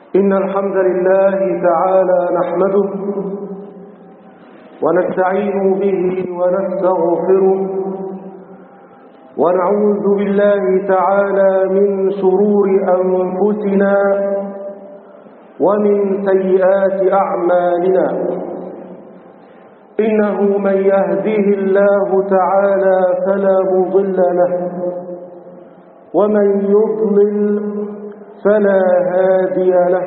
إن الحمد لله تعالى نحمده ونستعين به ونستغفره ونعوذ بالله تعالى من شرور أنفسنا ومن سيئات أعمالنا. إنه من يهده الله تعالى فلا مضل له ومن يضلل فلا هادي له،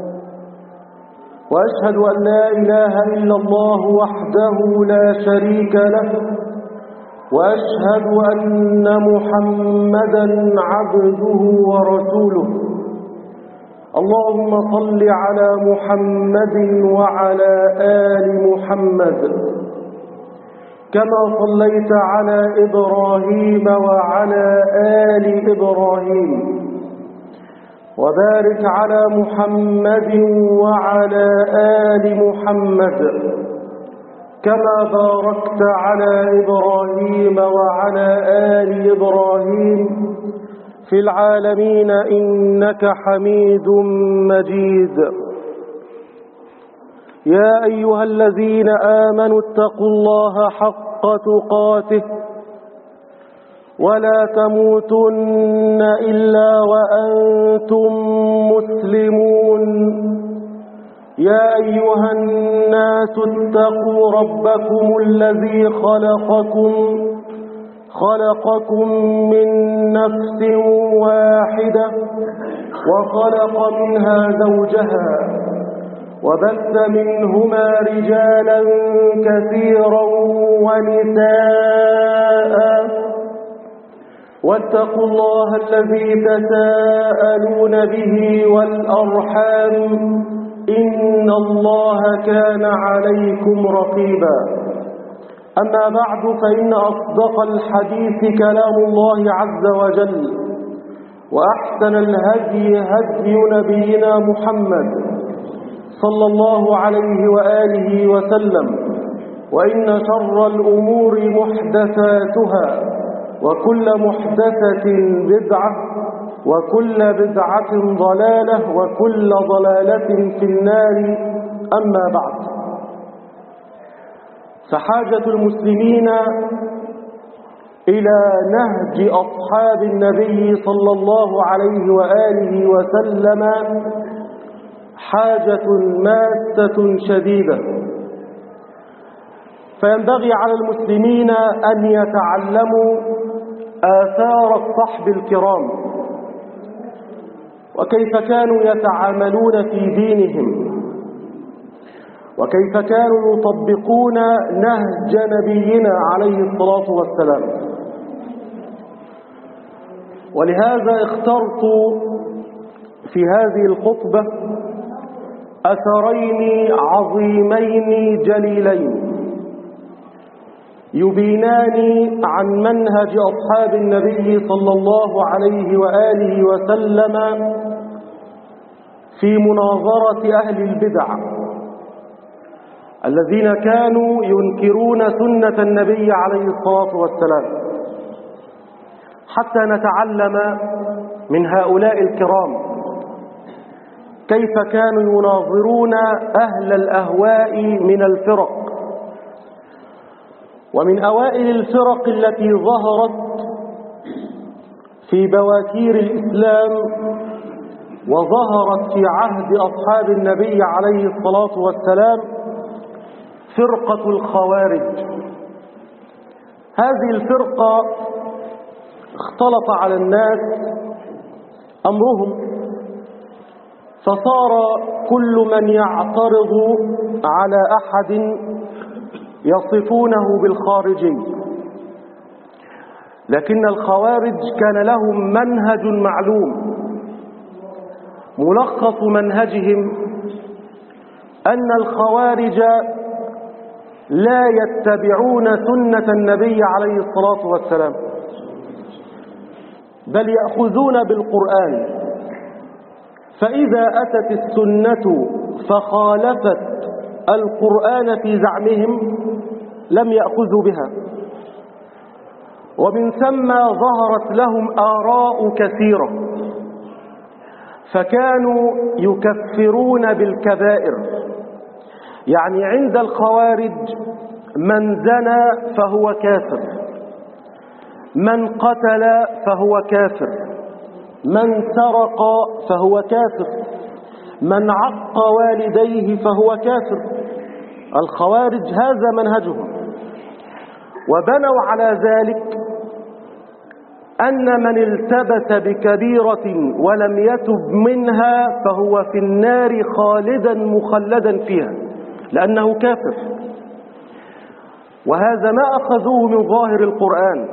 وأشهد أن لا إله إلا الله وحده لا شريك له، وأشهد أن محمدا عبده ورسوله. اللهم صل على محمد وعلى آل محمد كما صليت على إبراهيم وعلى آل إبراهيم، وبارك على محمد وعلى آل محمد كما باركت على إبراهيم وعلى آل إبراهيم في العالمين إنك حميد مجيد. يا أيها الذين آمنوا اتقوا الله حق تقاته ولا تموتن إلا وأنتم مسلمون. يا أيها الناس اتقوا ربكم الذي خلقكم من نفس واحدة وخلق منها زوجها وبث منهما رجالا كثيرا ونساء، واتقوا الله الذي تساءلون به والأرحام إن الله كان عليكم رقيبا. أما بعد، فإن أصدق الحديث كلام الله عز وجل، وأحسن الهدي هدي نبينا محمد صلى الله عليه وآله وسلم، وإن شر الأمور محدثاتها، وكل محدثة بدعة، وكل بدعة ضلالة، وكل ضلالة في النار. أما بعد، فحاجة المسلمين إلى نهج أصحاب النبي صلى الله عليه وآله وسلم حاجة ماسة شديدة، فينبغي على المسلمين أن يتعلموا آثار الصحب الكرام وكيف كانوا يتعاملون في دينهم، وكيف كانوا يطبقون نهج نبينا عليه الصلاة والسلام. ولهذا اخترت في هذه الخطبة أثرين عظيمين جليلين يبينان عن منهج أصحاب النبي صلى الله عليه وآله وسلم في مناظرة أهل البدع الذين كانوا ينكرون سنة النبي عليه الصلاة والسلام، حتى نتعلم من هؤلاء الكرام كيف كانوا يناظرون أهل الأهواء من الفرق. ومن أوائل الفرق التي ظهرت في بواكير الإسلام وظهرت في عهد أصحاب النبي عليه الصلاة والسلام فرقة الخوارج. هذه الفرقة اختلط على الناس أمرهم، فصار كل من يعترض على أحد يصفونه بالخارجي. لكن الخوارج كان لهم منهج معلوم، ملخص منهجهم أن الخوارج لا يتبعون سنة النبي عليه الصلاة والسلام، بل يأخذون بالقرآن، فإذا أتت السنة فخالفت القرآن في زعمهم لم يأخذوا بها. ومن ثم ظهرت لهم آراء كثيرة، فكانوا يكفرون بالكبائر. يعني عند الخوارج من زنى فهو كافر، من قتل فهو كافر، من سرق فهو كافر، من عق والديه فهو كافر. الخوارج هذا منهجهم، وبنوا على ذلك أن من التبس بكبيرة ولم يتب منها فهو في النار خالدا مخلدا فيها لأنه كافر. وهذا ما أخذوه من ظاهر القرآن.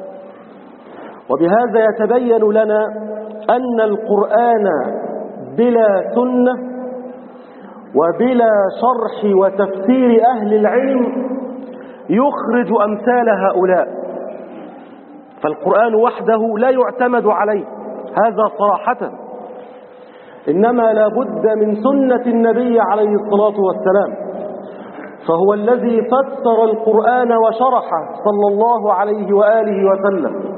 وبهذا يتبين لنا أن القرآن بلا سنة وبلا شرح وتفسير أهل العلم يخرج أمثال هؤلاء. فالقرآن وحده لا يعتمد عليه، هذا صراحة، إنما لا بد من سنة النبي عليه الصلاة والسلام، فهو الذي فسر القرآن وشرحه صلى الله عليه وآله وسلم.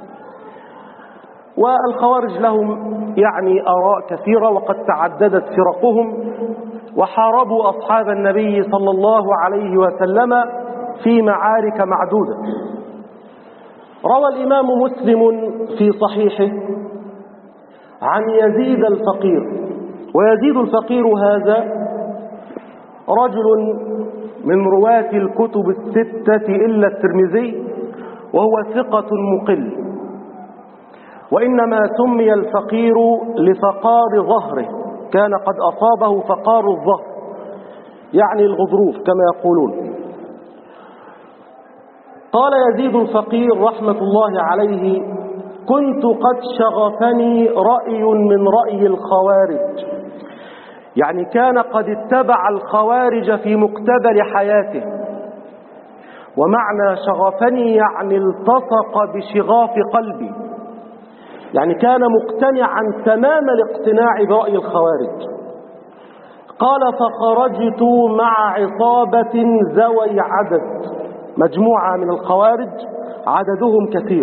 والخوارج لهم يعني آراء كثيرة وقد تعددت فرقهم، وحاربوا أصحاب النبي صلى الله عليه وسلم في معارك معدودة. روى الإمام مسلم في صحيحه عن يزيد الفقير، ويزيد الفقير هذا رجل من رواة الكتب الستة إلا الترمذي، وهو ثقة مقل، وإنما سمي الفقير لفقار ظهره، كان قد أصابه فقار الظهر يعني الغضروف كما يقولون. قال يزيد الفقير رحمة الله عليه: كنت قد شغفني رأي من رأي الخوارج، يعني كان قد اتبع الخوارج في مقتبل حياته. ومعنى شغفني يعني التصق بشغاف قلبي، يعني كان مقتنعا تمام الاقتناع برأي الخوارج. قال: فخرجت مع عصابة ذوي عدد، مجموعة من الخوارج عددهم كثير،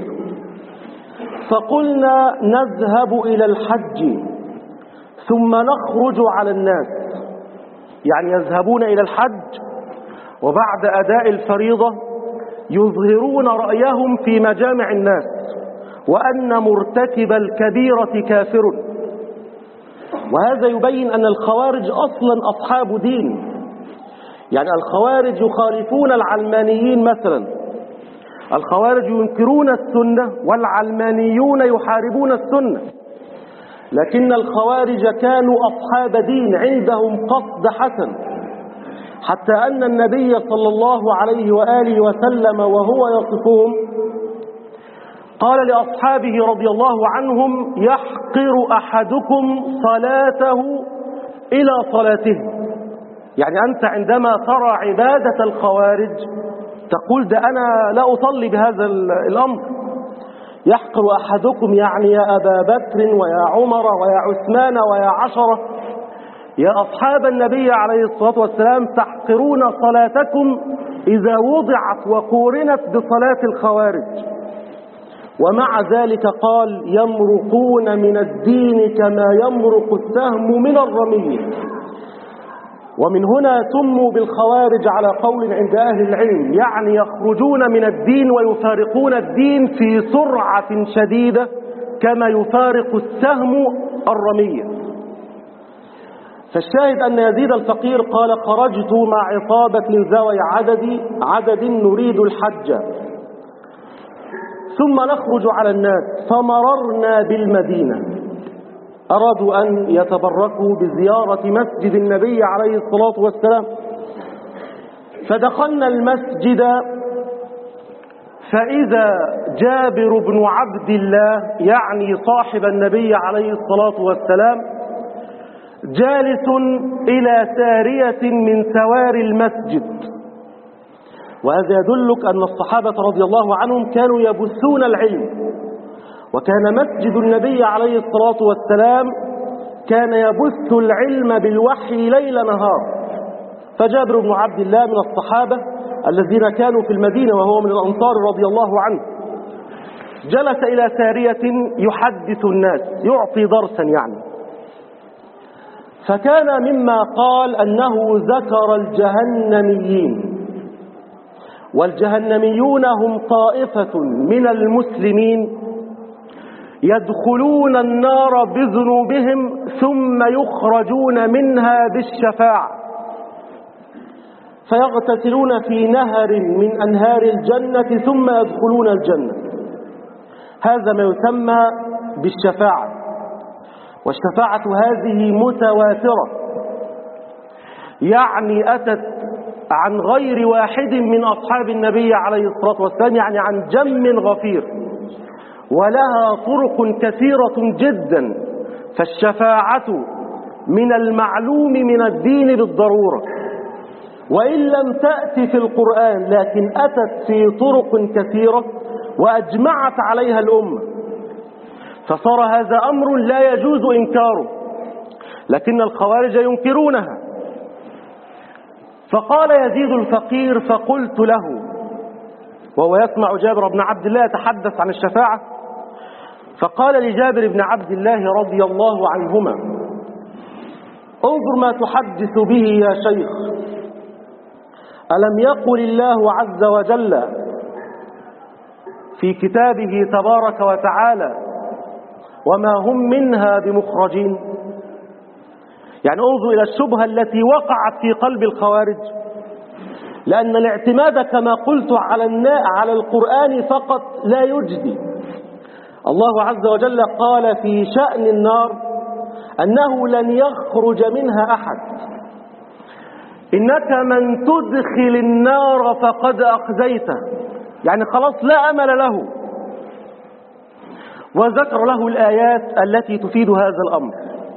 فقلنا نذهب إلى الحج ثم نخرج على الناس، يعني يذهبون إلى الحج وبعد أداء الفريضة يظهرون رأيهم في مجامع الناس وأن مرتكب الكبيرة كافر. وهذا يبين أن الخوارج أصلا أصحاب دين، يعني الخوارج يخالفون العلمانيين مثلا، الخوارج ينكرون السنة والعلمانيون يحاربون السنة، لكن الخوارج كانوا أصحاب دين عندهم قصد حسن، حتى أن النبي صلى الله عليه وآله وسلم وهو يصفهم قال لأصحابه رضي الله عنهم: يحقر أحدكم صلاته إلى صلاته. يعني أنت عندما ترى عبادة الخوارج تقول ده أنا لا أصلي بهذا الأمر. يحقر أحدكم يعني يا أبا بكر ويا عمر ويا عثمان ويا عشرة، يا أصحاب النبي عليه الصلاة والسلام، تحقرون صلاتكم إذا وضعت وقورنت بصلاة الخوارج. ومع ذلك قال: يمرقون من الدين كما يمرق السهم من الرمية. ومن هنا سموا بالخوارج على قول عند أهل العلم، يعني يخرجون من الدين ويفارقون الدين في سرعة شديدة كما يفارق السهم الرمية. فالشاهد أن يزيد الفقير قال: خرجت مع عصابة ذوي عدد نريد الحج ثم نخرج على الناس، فمررنا بالمدينة، أرادوا أن يتبركوا بزيارة مسجد النبي عليه الصلاة والسلام. فدخلنا المسجد فإذا جابر بن عبد الله يعني صاحب النبي عليه الصلاة والسلام جالس إلى سارية من سواري المسجد. وهذا يدلك أن الصحابة رضي الله عنهم كانوا يبثون العلم، وكان مسجد النبي عليه الصلاة والسلام كان يبث العلم بالوحي ليل نهار. فجابر بن عبد الله من الصحابة الذين كانوا في المدينة وهو من الأنصار رضي الله عنه، جلس إلى سارية يحدث الناس، يعطي درسا يعني. فكان مما قال أنه ذكر الجهنميين، والجهنميون هم طائفة من المسلمين يدخلون النار بذنوبهم ثم يخرجون منها بالشفاعة، فيغتسلون في نهر من أنهار الجنة ثم يدخلون الجنة. هذا ما يسمى بالشفاعة، والشفاعة هذه متواترة، يعني أتت عن غير واحد من أصحاب النبي عليه الصلاة والسلام، يعني عن جم غفير، ولها طرق كثيرة جدا. فالشفاعة من المعلوم من الدين بالضرورة، وإن لم تأتي في القرآن لكن أتت في طرق كثيرة وأجمعت عليها الأمة، فصار هذا أمر لا يجوز إنكاره، لكن الخوارج ينكرونها. فقال يزيد الفقير فقلت له، وهو يسمع جابر بن عبد الله يتحدث عن الشفاعة، فقال لجابر بن عبد الله رضي الله عنهما: انظر ما تحدث به يا شيخ، ألم يقل الله عز وجل في كتابه تبارك وتعالى: وما هم منها بمخرجين؟ يعني انظر إلى الشبهة التي وقعت في قلب الخوارج، لأن الاعتماد كما قلت على القرآن فقط لا يجدي. الله عز وجل قال في شأن النار أنه لن يخرج منها أحد، إنك من تدخل النار فقد أخزيته، يعني خلاص لا أمل له، وذكر له الآيات التي تفيد هذا الأمر.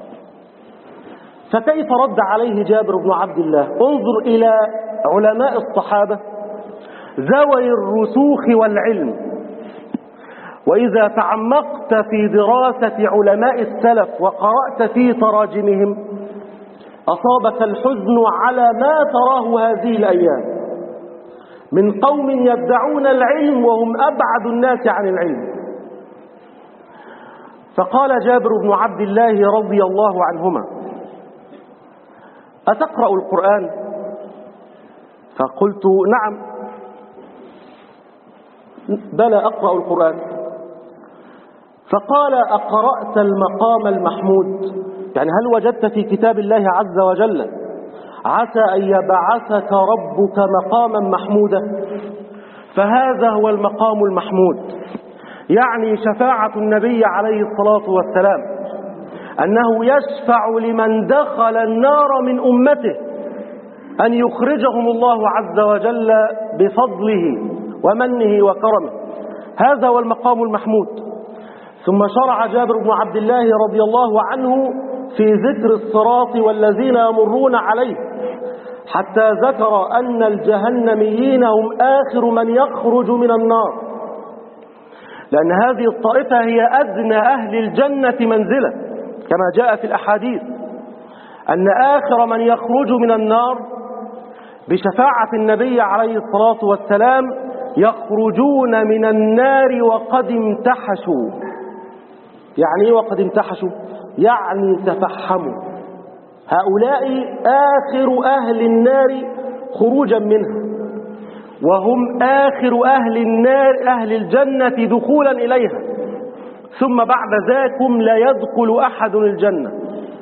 فكيف رد عليه جابر بن عبد الله؟ انظر إلى علماء الصحابة ذوي الرسوخ والعلم، وإذا تعمقت في دراسة علماء السلف وقرأت في تراجمهم أصابك الحزن على ما تراه هذه الأيام من قوم يدعون العلم وهم أبعد الناس عن العلم. فقال جابر بن عبد الله رضي الله عنهما: أتقرأ القرآن؟ فقلت: نعم. بلى أقرأ القرآن. فقال: أقرأت المقام المحمود؟ يعني هل وجدت في كتاب الله عز وجل: عسى أن يبعثك ربك مقاما محمودا؟ فهذا هو المقام المحمود، يعني شفاعة النبي عليه الصلاة والسلام، أنه يشفع لمن دخل النار من أمته أن يخرجهم الله عز وجل بفضله ومنه وكرمه. هذا هو المقام المحمود. ثم شرع جابر بن عبد الله رضي الله عنه في ذكر الصراط والذين يمرون عليه، حتى ذكر أن الجهنميين هم آخر من يخرج من النار، لأن هذه الطائفة هي أدنى أهل الجنة منزلة، كما جاء في الأحاديث أن آخر من يخرج من النار بشفاعة النبي عليه الصلاة والسلام يخرجون من النار وقد امتحشوا. يعني ايه وقد امتحشوا؟ يعني تفحموا. هؤلاء آخر أهل النار خروجا منها، وهم آخر أهل النار أهل الجنة دخولا إليها، ثم بعد ذاكم لا يدخل أحد الجنة.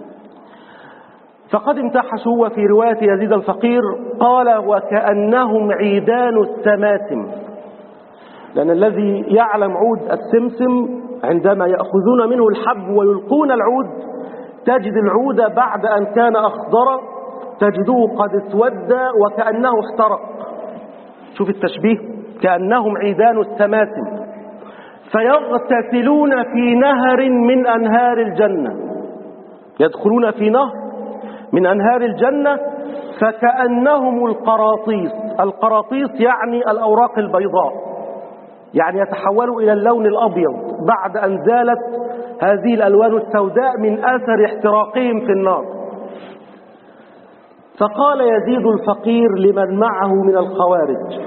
فقد امتحشوا. وفي رواية يزيد الفقير قال: وكأنهم عيدان السماسم، لأن الذي يعلم عود السمسم عندما يأخذون منه الحب ويلقون العود تجد العود بعد أن كان أخضر تجدوه قد اسود وكأنه احترق. شوف التشبيه، كأنهم عيدان السماسم. فيغتسلون في نهر من أنهار الجنة، يدخلون في نهر من أنهار الجنة فكأنهم القراطيس. القراطيس يعني الأوراق البيضاء، يعني يتحولوا إلى اللون الأبيض بعد أن زالت هذه الألوان السوداء من أثر احتراقهم في النار. فقال يزيد الفقير لمن معه من الخوارج: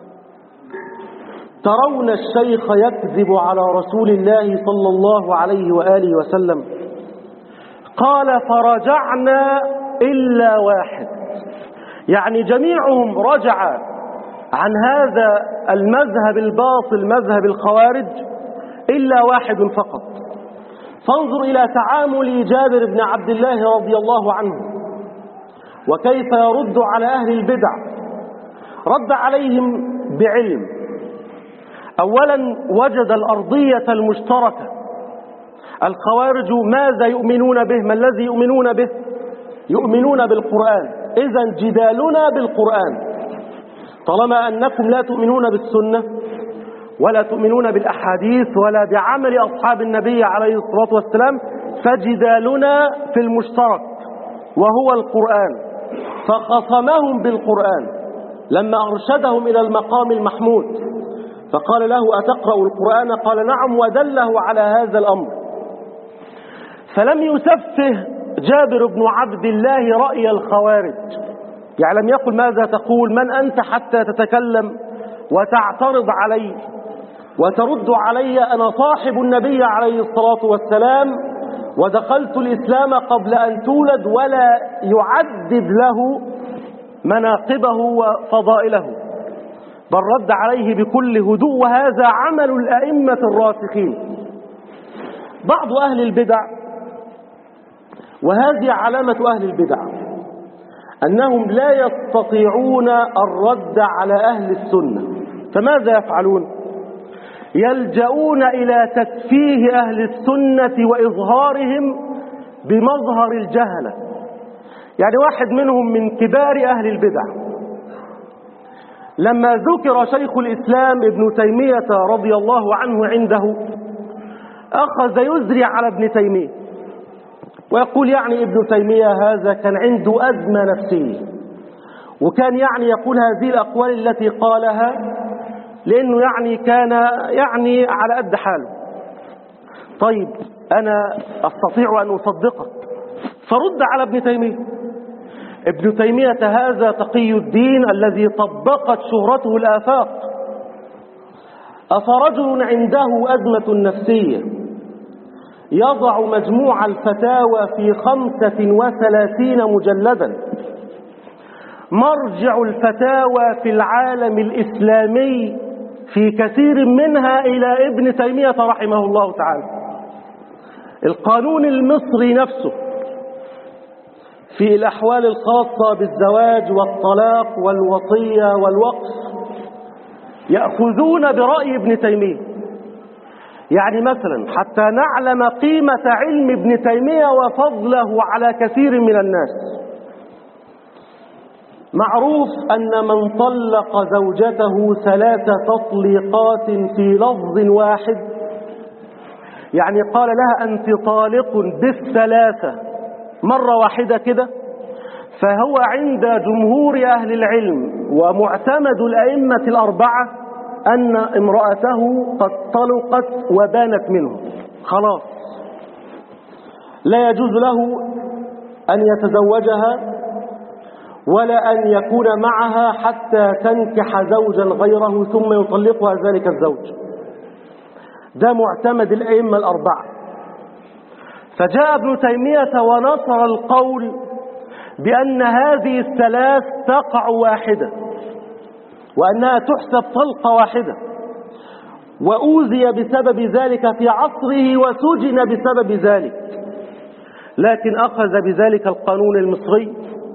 ترون الشيخ يكذب على رسول الله صلى الله عليه وآله وسلم؟ قال فرجعنا إلا واحد، يعني جميعهم رجع عن هذا المذهب الباطل مذهب الخوارج إلا واحد فقط. فانظر إلى تعامل جابر بن عبد الله رضي الله عنه وكيف يرد على أهل البدع. رد عليهم بعلم. أولا وجد الأرضية المشتركة. الخوارج ماذا يؤمنون به؟ ما الذي يؤمنون به؟ يؤمنون بالقرآن. إذن جدالنا بالقرآن. طالما أنكم لا تؤمنون بالسنة ولا تؤمنون بالأحاديث ولا بعمل أصحاب النبي عليه الصلاة والسلام، فجدالنا في المشترك وهو القرآن. فخصمهم بالقرآن لما أرشدهم إلى المقام المحمود، فقال له أتقرأ القرآن؟ قال نعم، ودله على هذا الأمر. فلم يسفه جابر بن عبد الله رأي الخوارج، يعني لم يقل ماذا تقول، من أنت حتى تتكلم وتعترض علي وترد علي، أنا صاحب النبي عليه الصلاة والسلام ودخلت الإسلام قبل أن تولد، ولا يعدد له مناقبه وفضائله، بل رد عليه بكل هدوء. وهذا عمل الأئمة الراسخين. بعض أهل البدع، وهذه علامة أهل البدع، أنهم لا يستطيعون الرد على أهل السنة، فماذا يفعلون؟ يلجؤون إلى تكفيه أهل السنة وإظهارهم بمظهر الجهلة. يعني واحد منهم من كبار أهل البدع لما ذكر شيخ الإسلام ابن تيمية رضي الله عنه عنده، أخذ يزري على ابن تيمية ويقول يعني ابن تيمية هذا كان عنده أزمة نفسية، وكان يعني يقول هذه الأقوال التي قالها لأنه يعني كان يعني على قد حاله. طيب أنا أستطيع أن أصدقك، فرد على ابن تيمية. ابن تيمية هذا تقي الدين الذي طبقت شهرته الآفاق. أفرجل عنده أزمة نفسية يضع مجموع الفتاوى في 35 مجلدا، مرجع الفتاوى في العالم الإسلامي في كثير منها إلى ابن تيمية رحمه الله تعالى. القانون المصري نفسه في الأحوال الخاصة بالزواج والطلاق والوصية والوقف يأخذون برأي ابن تيمية. يعني مثلا حتى نعلم قيمة علم ابن تيمية وفضله على كثير من الناس، معروف أن من طلق زوجته 3 تطليقات في لفظ واحد، يعني قال لها أنت طالق بالثلاثة مرة واحدة كده، فهو عند جمهور أهل العلم ومعتمد الأئمة الأربعة أن امرأته قد طلقت وبانت منه، خلاص لا يجوز له أن يتزوجها ولا أن يكون معها حتى تنكح زوجا غيره ثم يطلقها ذلك الزوج. ده معتمد الأئمة الأربعة. فجاء ابن تيمية ونصر القول بأن هذه الثلاث تقع واحدة وأنها تحسب طلقة واحدة، وأوذي بسبب ذلك في عصره وسجن بسبب ذلك. لكن أخذ بذلك القانون المصري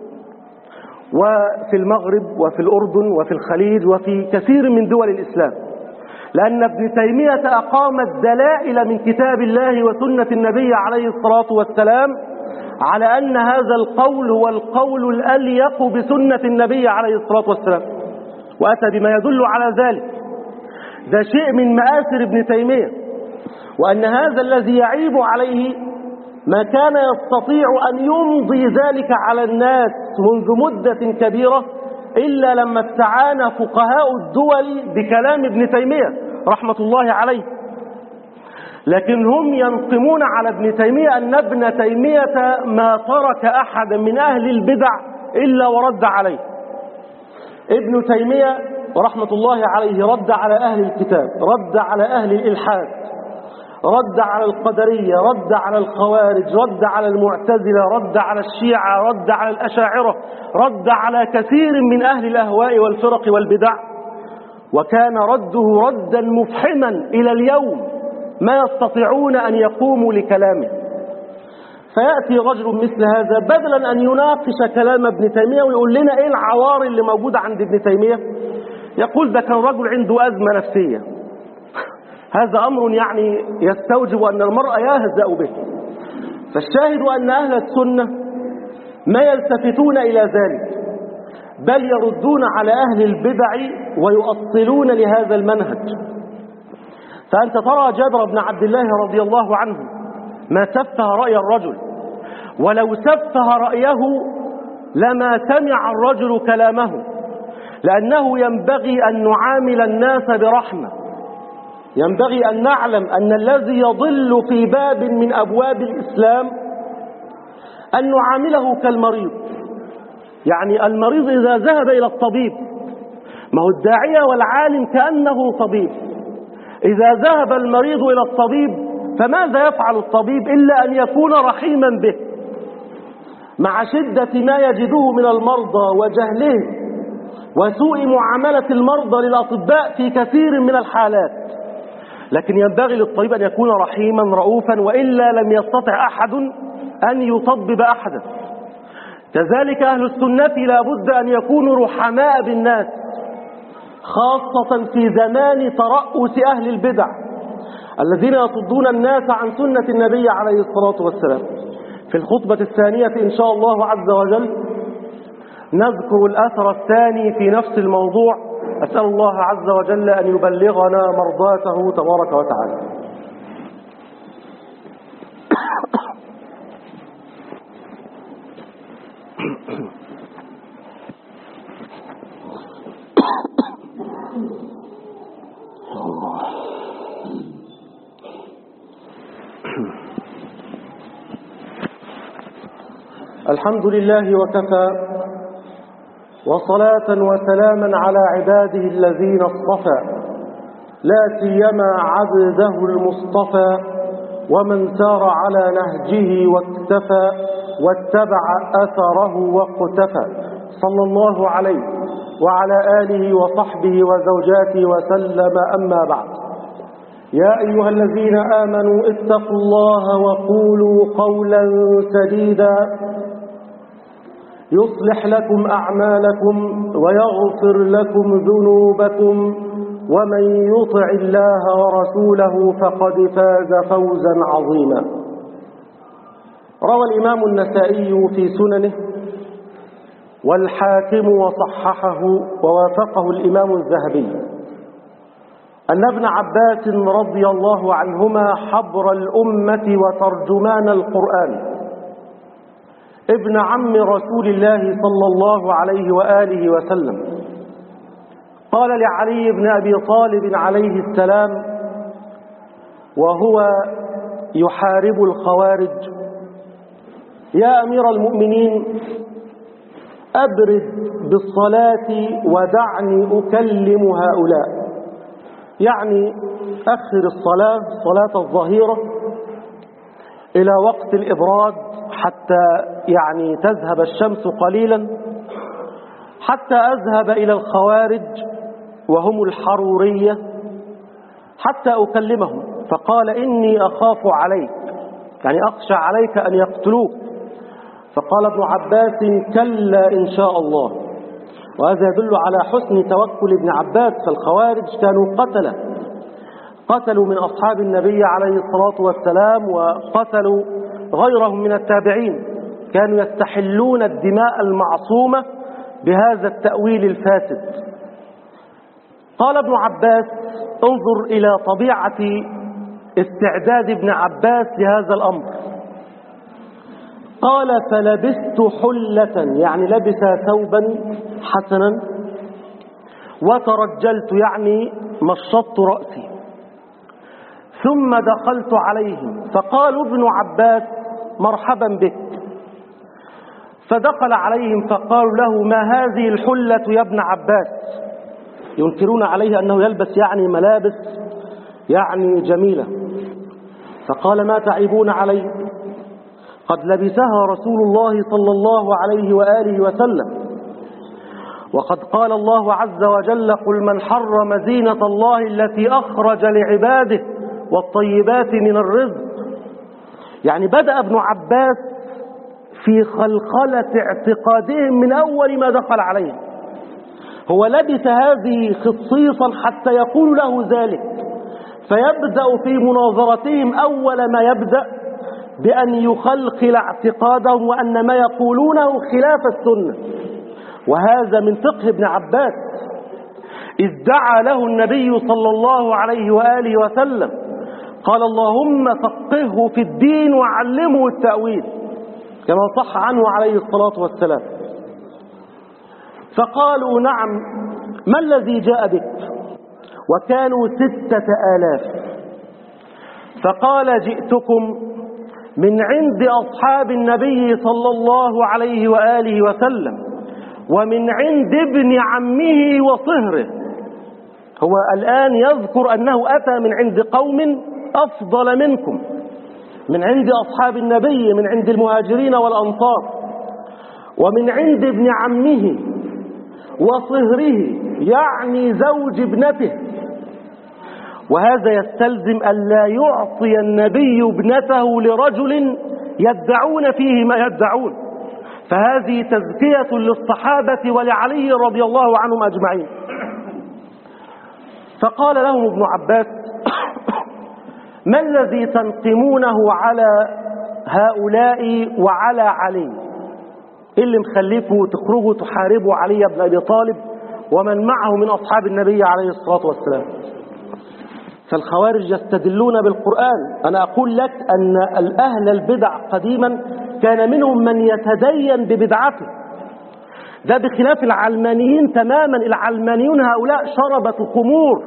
وفي المغرب وفي الأردن وفي الخليج وفي كثير من دول الإسلام، لأن ابن تيمية أقام الدلائل من كتاب الله وسنة النبي عليه الصلاة والسلام على أن هذا القول هو القول الأليق بسنة النبي عليه الصلاة والسلام، وأتى بما يدل على ذلك. ده شيء من مآثر ابن تيمية، وأن هذا الذي يعيب عليه ما كان يستطيع أن يمضي ذلك على الناس منذ مدة كبيرة إلا لما استعان فقهاء الدول بكلام ابن تيمية رحمة الله عليه. لكن هم ينقمون على ابن تيمية أن ابن تيمية ما ترك أحدا من أهل البدع إلا ورد عليه. ابن تيمية رحمة الله عليه رد على أهل الكتاب، رد على أهل الإلحاد، رد على القدرية، رد على الخوارج، رد على المعتزلة، رد على الشيعة، رد على الأشاعرة، رد على كثير من أهل الأهواء والفرق والبدع، وكان رده ردا مفحما إلى اليوم ما يستطيعون أن يقوموا لكلامه. فيأتي رجل مثل هذا بدلا أن يناقش كلام ابن تيمية ويقول لنا إيه العوار اللي موجودة عند ابن تيمية، يقول ده كان رجل عنده أزمة نفسية. هذا أمر يعني يستوجب أن المرء يهزأ به. فالشاهد أن أهل السنة ما يلتفتون إلى ذلك، بل يردون على أهل البدع ويؤصلون لهذا المنهج. فأنت ترى جابر بن عبد الله رضي الله عنه ما سفه رأي الرجل، ولو سفه رأيه لما سمع الرجل كلامه، لأنه ينبغي أن نعامل الناس برحمة. ينبغي أن نعلم أن الذي يضل في باب من أبواب الإسلام أن نعامله كالمريض. يعني المريض إذا ذهب إلى الطبيب، ما هو الداعية والعالم كأنه طبيب، إذا ذهب المريض إلى الطبيب فماذا يفعل الطبيب إلا أن يكون رحيما به مع شدة ما يجده من المرضى وجهلهم وسوء معاملة المرضى للأطباء في كثير من الحالات. لكن ينبغي للطبيب أن يكون رحيما رؤوفا، وإلا لم يستطع أحد أن يطبب أحدا. كذلك أهل السنة لا بد أن يكونوا رحماء بالناس، خاصة في زمان ترأس أهل البدع الذين يصدون الناس عن سنة النبي عليه الصلاة والسلام. في الخطبة الثانية إن شاء الله عز وجل نذكر الأثر الثاني في نفس الموضوع. أسأل الله عز وجل أن يبلغنا مرضاته تبارك وتعالى. الحمد لله وكفى، وصلاة وسلاما على عباده الذين اصطفى، لا سيما عبده المصطفى ومن سار على نهجه واكتفى واتبع أثره واقتفى، صلى الله عليه وعلى آله وصحبه وزوجاته وسلم. أما بعد، يا أيها الذين آمنوا اتقوا الله وقولوا قولا سديدا يصلح لكم أعمالكم ويغفر لكم ذنوبكم، ومن يطع الله ورسوله فقد فاز فوزا عظيما. روى الإمام النسائي في سننه والحاكم وصححه ووافقه الإمام الذهبي أن ابن عباس رضي الله عنهما حبر الأمة وترجمان القرآن، ابن عم رسول الله صلى الله عليه وآله وسلم، قال لعلي بن أبي طالب عليه السلام وهو يحارب الخوارج: يا أمير المؤمنين، أبرد بالصلاة ودعني أكلم هؤلاء. يعني أخر الصلاة، صلاة الظهيرة، إلى وقت الإبراد حتى يعني تذهب الشمس قليلا، حتى أذهب إلى الخوارج وهم الحرورية حتى أكلمهم. فقال: إني أخاف عليك، يعني أخشى عليك أن يقتلوك. فقال ابن عباس: كلا إن شاء الله. وهذا يدل على حسن توكل ابن عباس. فالخوارج كانوا قتلوا من أصحاب النبي عليه الصلاة والسلام، وقتلوا غيرهم من التابعين، كانوا يستحلون الدماء المعصومة بهذا التأويل الفاسد. قال ابن عباس: انظر إلى طبيعة استعداد ابن عباس لهذا الأمر. قال: فلبست حلة، يعني لبس ثوبا حسنا، وترجلت، يعني مشطت رأسي، ثم دخلت عليهم فقالوا: ابن عباس مرحبا بك. فدخل عليهم فقالوا له: ما هذه الحلة يا ابن عباس؟ ينكرون عليه أنه يلبس يعني ملابس يعني جميلة. فقال: ما تعيبون علي؟ قد لبسها رسول الله صلى الله عليه وآله وسلم، وقد قال الله عز وجل: قل من حرم زينة الله التي أخرج لعباده والطيبات من الرزق. يعني بدأ ابن عباس في خلخلة اعتقادهم من أول ما دخل عليهم. هو لبس هذه خصيصا حتى يقول له ذلك، فيبدأ في مناظرتهم أول ما يبدأ بأن يخلخل اعتقادهم وأن ما يقولونه خلاف السنة. وهذا من فقه ابن عباس، إذ دعا له النبي صلى الله عليه وآله وسلم قال: اللهم فقهه في الدين وعلمه التأويل، كما صح عنه عليه الصلاة والسلام. فقالوا: نعم، ما الذي جاء بك؟ وكانوا 6,000. فقال: جئتكم من عند أصحاب النبي صلى الله عليه وآله وسلم ومن عند ابن عمه وصهره. هو الآن يذكر أنه أتى من عند قوم أفضل منكم، من عند أصحاب النبي، من عند المهاجرين والأنصار، ومن عند ابن عمه وصهره، يعني زوج ابنته. وهذا يستلزم أن لا يعطي النبي ابنته لرجل يدعون فيه ما يدعون، فهذه تزكية للصحابة ولعلي رضي الله عنهم أجمعين. فقال لهم ابن عباس: ما الذي تنقمونه على هؤلاء وعلى علي؟ إيه اللي مخليكوا تخرجوا تحاربوا علي بن أبي طالب ومن معه من أصحاب النبي عليه الصلاة والسلام؟ فالخوارج يستدلون بالقرآن. أنا أقول لك أن الأهل البدع قديما كان منهم من يتدين ببدعته، ده بخلاف العلمانيين تماما. العلمانيون هؤلاء شربة خمور،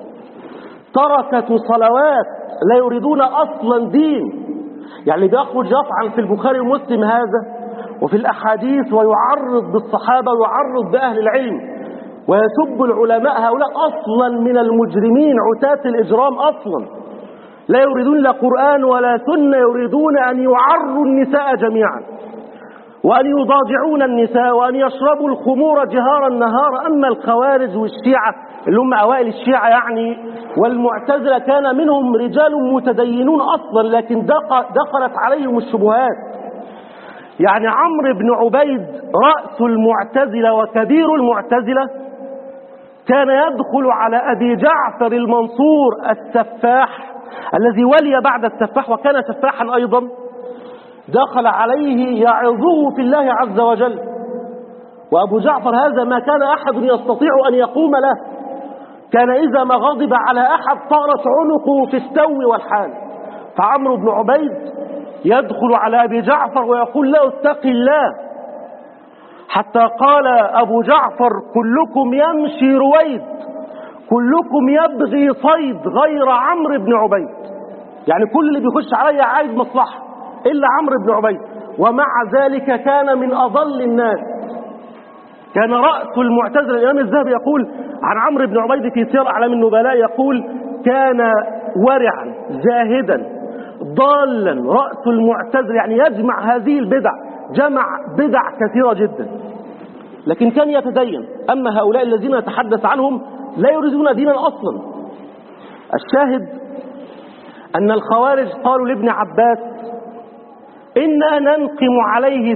تركة صلوات، لا يريدون أصلا دين. يعني اللي بيخرج يطعن في البخاري ومسلم هذا وفي الأحاديث ويعرض بالصحابة ويعرض بأهل العلم ويسب العلماء، هؤلاء أصلا من المجرمين، عتاة الإجرام أصلا، لا يريدون لا قرآن ولا سنة، يريدون أن يعروا النساء جميعا وأن يضاجعون النساء وأن يشربوا الخمور جهارا نهارا. أما الخوارج والشيعة اللي هم أوائل الشيعة يعني والمعتزلة كان منهم رجال متدينون أصلا، لكن دخلت عليهم الشبهات. يعني عمرو بن عبيد رأس المعتزلة وكبير المعتزلة كان يدخل على أبي جعفر المنصور السفاح الذي ولي بعد السفاح وكان سفاحا أيضا، دخل عليه يعظه في الله عز وجل. وأبو جعفر هذا ما كان أحد يستطيع أن يقوم له، كان إذا ما غضب على أحد طارت عنقه في السو والحال. فعمرو بن عبيد يدخل على أبي جعفر ويقول له: اتق الله، حتى قال أبو جعفر: كلكم يمشي رويد، كلكم يبغي صيد غير عمرو بن عبيد. يعني كل اللي بيخش علي عايز مصلحة إلا عمرو بن عبيد. ومع ذلك كان من أضل الناس، كان رأس المعتزلة. الإمام الذهبي يقول عن عمرو بن عبيد في سير أعلام النبلاء، يقول: كان ورعا زاهدا ضالا رأس المعتزلة، يعني يجمع هذه البدع، جمع بدع كثيرة جدا، لكن كان يتدين. أما هؤلاء الذين نتحدث عنهم لا يريدون دينا أصلا. الشاهد أن الخوارج قالوا لابن عباس: إنا ننقم عليه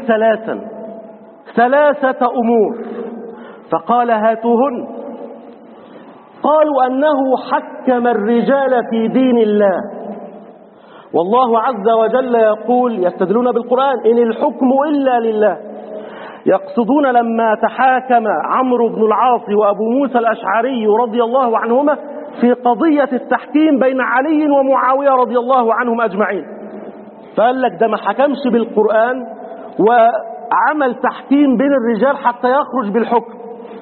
ثلاثة أمور. فقال: هاتوهن. قالوا: أنه حكم الرجال في دين الله، والله عز وجل يقول، يستدلون بالقرآن: إن الحكم إلا لله. يقصدون لما تحاكم عمرو بن العاص وأبو موسى الأشعري رضي الله عنهما في قضية التحكيم بين علي ومعاوية رضي الله عنهم أجمعين، فقال لك ده ما حكمش بالقرآن وعمل تحكيم بين الرجال حتى يخرج بالحكم.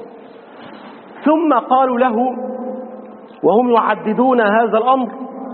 ثم قالوا له وهم يعددون هذا الأمر: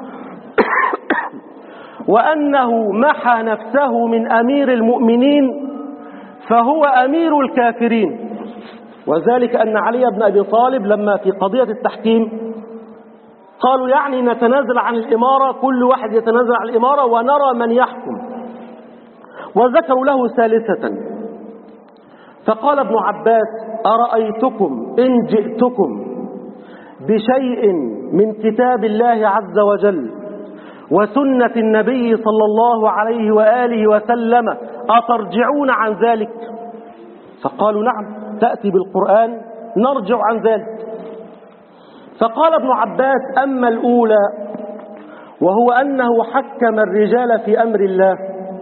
وأنه محى نفسه من أمير المؤمنين فهو أمير الكافرين. وذلك أن علي بن أبي طالب لما في قضية التحكيم قالوا يعني نتنازل عن الإمارة، كل واحد يتنازل عن الإمارة ونرى من يحكم. وذكروا له ثالثة، فقال ابن عباس: أرأيتكم إن جئتكم بشيء من كتاب الله عز وجل وسنة النبي صلى الله عليه وآله وسلم أترجعون عن ذلك؟ فقالوا: نعم، تأتي بالقرآن نرجع عن ذلك. فقال ابن عباس: أما الأولى وهو أنه حكم الرجال في أمر الله،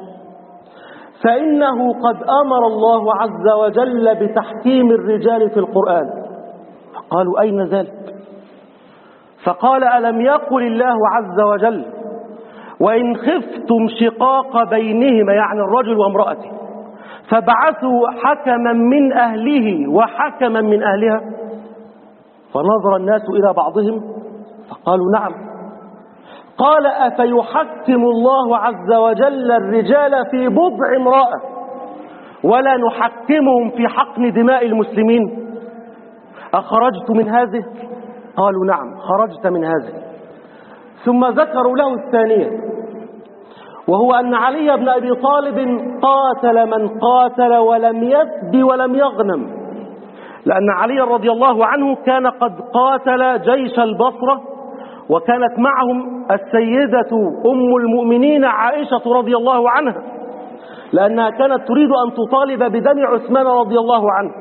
فإنه قد أمر الله عز وجل بتحكيم الرجال في القرآن. فقالوا: أين ذلك؟ فقال: ألم يقل الله عز وجل: وإن خفتم شقاق بينهما، يعني الرجل وامرأته، فابعثوا حكما من أهله وحكما من أهلها؟ فنظر الناس إلى بعضهم فقالوا: نعم. قال: أفيحكم الله عز وجل الرجال في بضع امرأة ولا نحكمهم في حقن دماء المسلمين؟ أخرجت من هذه؟ قالوا: نعم، خرجت من هذه. ثم ذكروا له الثانية، وهو أن علي بن أبي طالب قاتل من قاتل ولم يسب ولم يغنم، لأن علي رضي الله عنه كان قد قاتل جيش البصرة، وكانت معهم السيدة أم المؤمنين عائشة رضي الله عنها، لأنها كانت تريد أن تطالب بدم عثمان رضي الله عنه.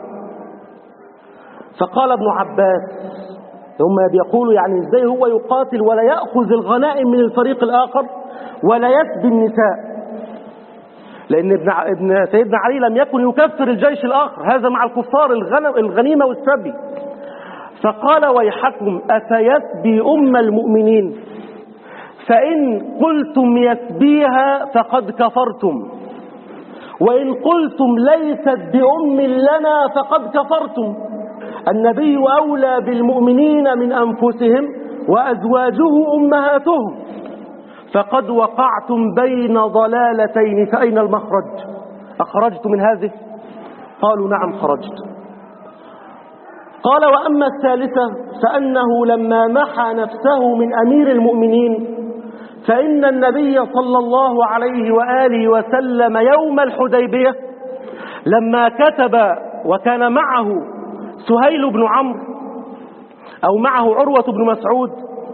فقال ابن عباس، هم بيقولوا يعني ازاي هو يقاتل ولا يأخذ الغنائم من الفريق الآخر ولا يسبي النساء، لأن ابن سيدنا علي لم يكن يكفر الجيش الآخر، هذا مع الكفار الغنيمة والسبي. فقال: ويحكم أفيسبي أم المؤمنين؟ فإن قلتم يسبيها فقد كفرتم، وإن قلتم ليست بأم لنا فقد كفرتم. النبي أولى بالمؤمنين من أنفسهم وأزواجه أمهاتهم، فقد وقعتم بين ضلالتين، فأين المخرج؟ أخرجت من هذه؟ قالوا: نعم، خرجت. قال: وأما الثالثة فأنه لما محى نفسه من أمير المؤمنين، فإن النبي صلى الله عليه وآله وسلم يوم الحديبية لما كتب، وكان معه سهيل بن عمرو أو معه عروة بن مسعود،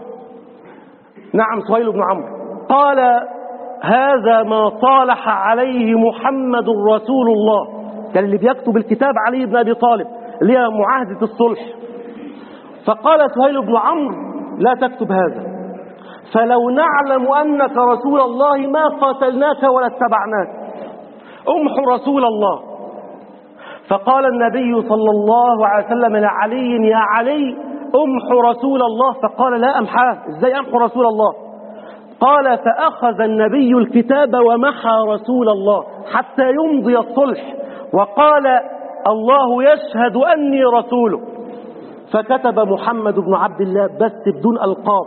نعم سهيل بن عمرو، قال: هذا ما صالح عليه محمد رسول الله. كان اللي بيكتب الكتاب علي بن أبي طالب، اللي هي معاهدة الصلح. فقال سهيل بن عمرو: لا تكتب هذا، فلو نعلم أنك رسول الله ما قاتلناك ولا اتبعناك، امحو رسول الله. فقال النبي صلى الله عليه وسلم لعلي: يا علي امحو رسول الله. فقال: لا أمحاه، ازاي أمحو رسول الله؟ قال: فأخذ النبي الكتاب ومحى رسول الله حتى يمضي الصلح، وقال: الله يشهد أني رسوله. فكتب محمد بن عبد الله بس بدون ألقاب.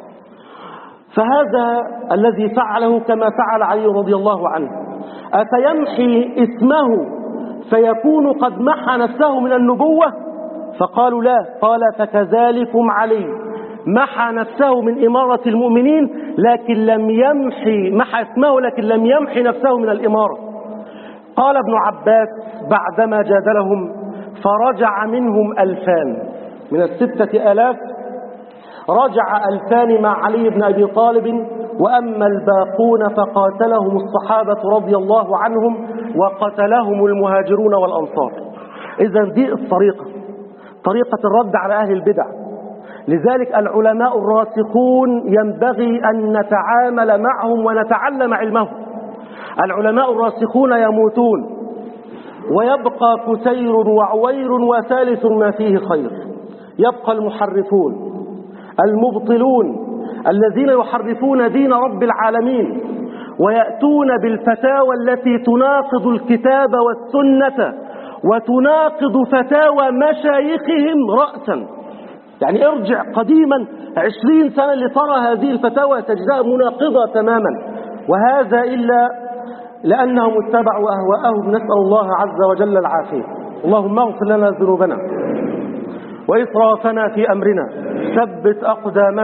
فهذا الذي فعله كما فعل علي رضي الله عنه. أفيمحي اسمه فيكون قد محى نفسه من النبوة؟ فقالوا: لا. قال: فكذلكم علي محى نفسه من إمارة المؤمنين، لكن لم محى اسمه لكن لم يمحي نفسه من الإمارة. قال ابن عباس بعدما جادلهم: فرجع منهم 2000 من 6000، رجع 2000 مع علي بن أبي طالب، وأما الباقون فقاتلهم الصحابة رضي الله عنهم وقتلهم المهاجرون والأنصار. إذن دي الطريقة، طريقة الرد على أهل البدع. لذلك العلماء الراسخون ينبغي أن نتعامل معهم ونتعلم علمهم. العلماء الراسخون يموتون ويبقى كسير وعوير وثالث ما فيه خير. يبقى المحرفون المبطلون الذين يحرفون دين رب العالمين ويأتون بالفتاوى التي تناقض الكتاب والسنة وتناقض فتاوى مشايخهم رأسا. يعني ارجع قديما 20 سنة لترى هذه الفتاوى تجدها مناقضة تماما، وهذا إلا لأنهم اتبعوا أهواءهم. نسأل الله عز وجل العافية. اللهم اغفر لنا ذنوبنا وإسرافنا في أمرنا، ثبت أقدامنا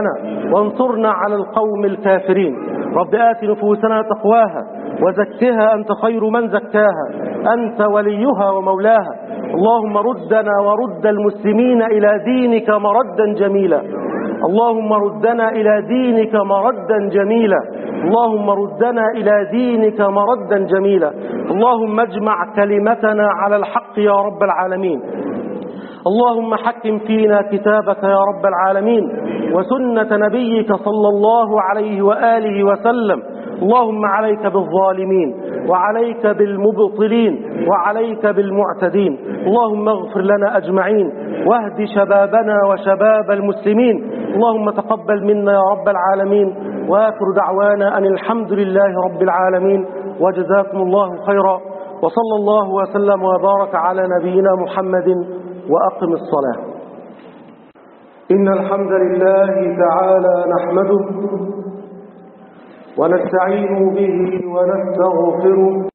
وانصرنا على القوم الكافرين. رب آت نفوسنا تقواها وزكها أنت خير من زكاها، أنت وليها ومولاها. اللهم ردنا ورد المسلمين إلى دينك مردا جميلا، اللهم ردنا إلى دينك مردا جميلا، اللهم ردنا إلى دينك مردا جميلا. اللهم اجمع كلمتنا على الحق يا رب العالمين. اللهم حكم فينا كتابك يا رب العالمين وسنة نبيك صلى الله عليه وآله وسلم. اللهم عليك بالظالمين وعليك بالمبطلين وعليك بالمعتدين. اللهم اغفر لنا أجمعين واهد شبابنا وشباب المسلمين. اللهم تقبل منا يا رب العالمين، وآخر دعوانا أن الحمد لله رب العالمين، وجزاكم الله خيرا، وصلى الله وسلم وبارك على نبينا محمد، وأقم الصلاة. إن الحمد لله تعالى نحمده ونستعين به ونستغفره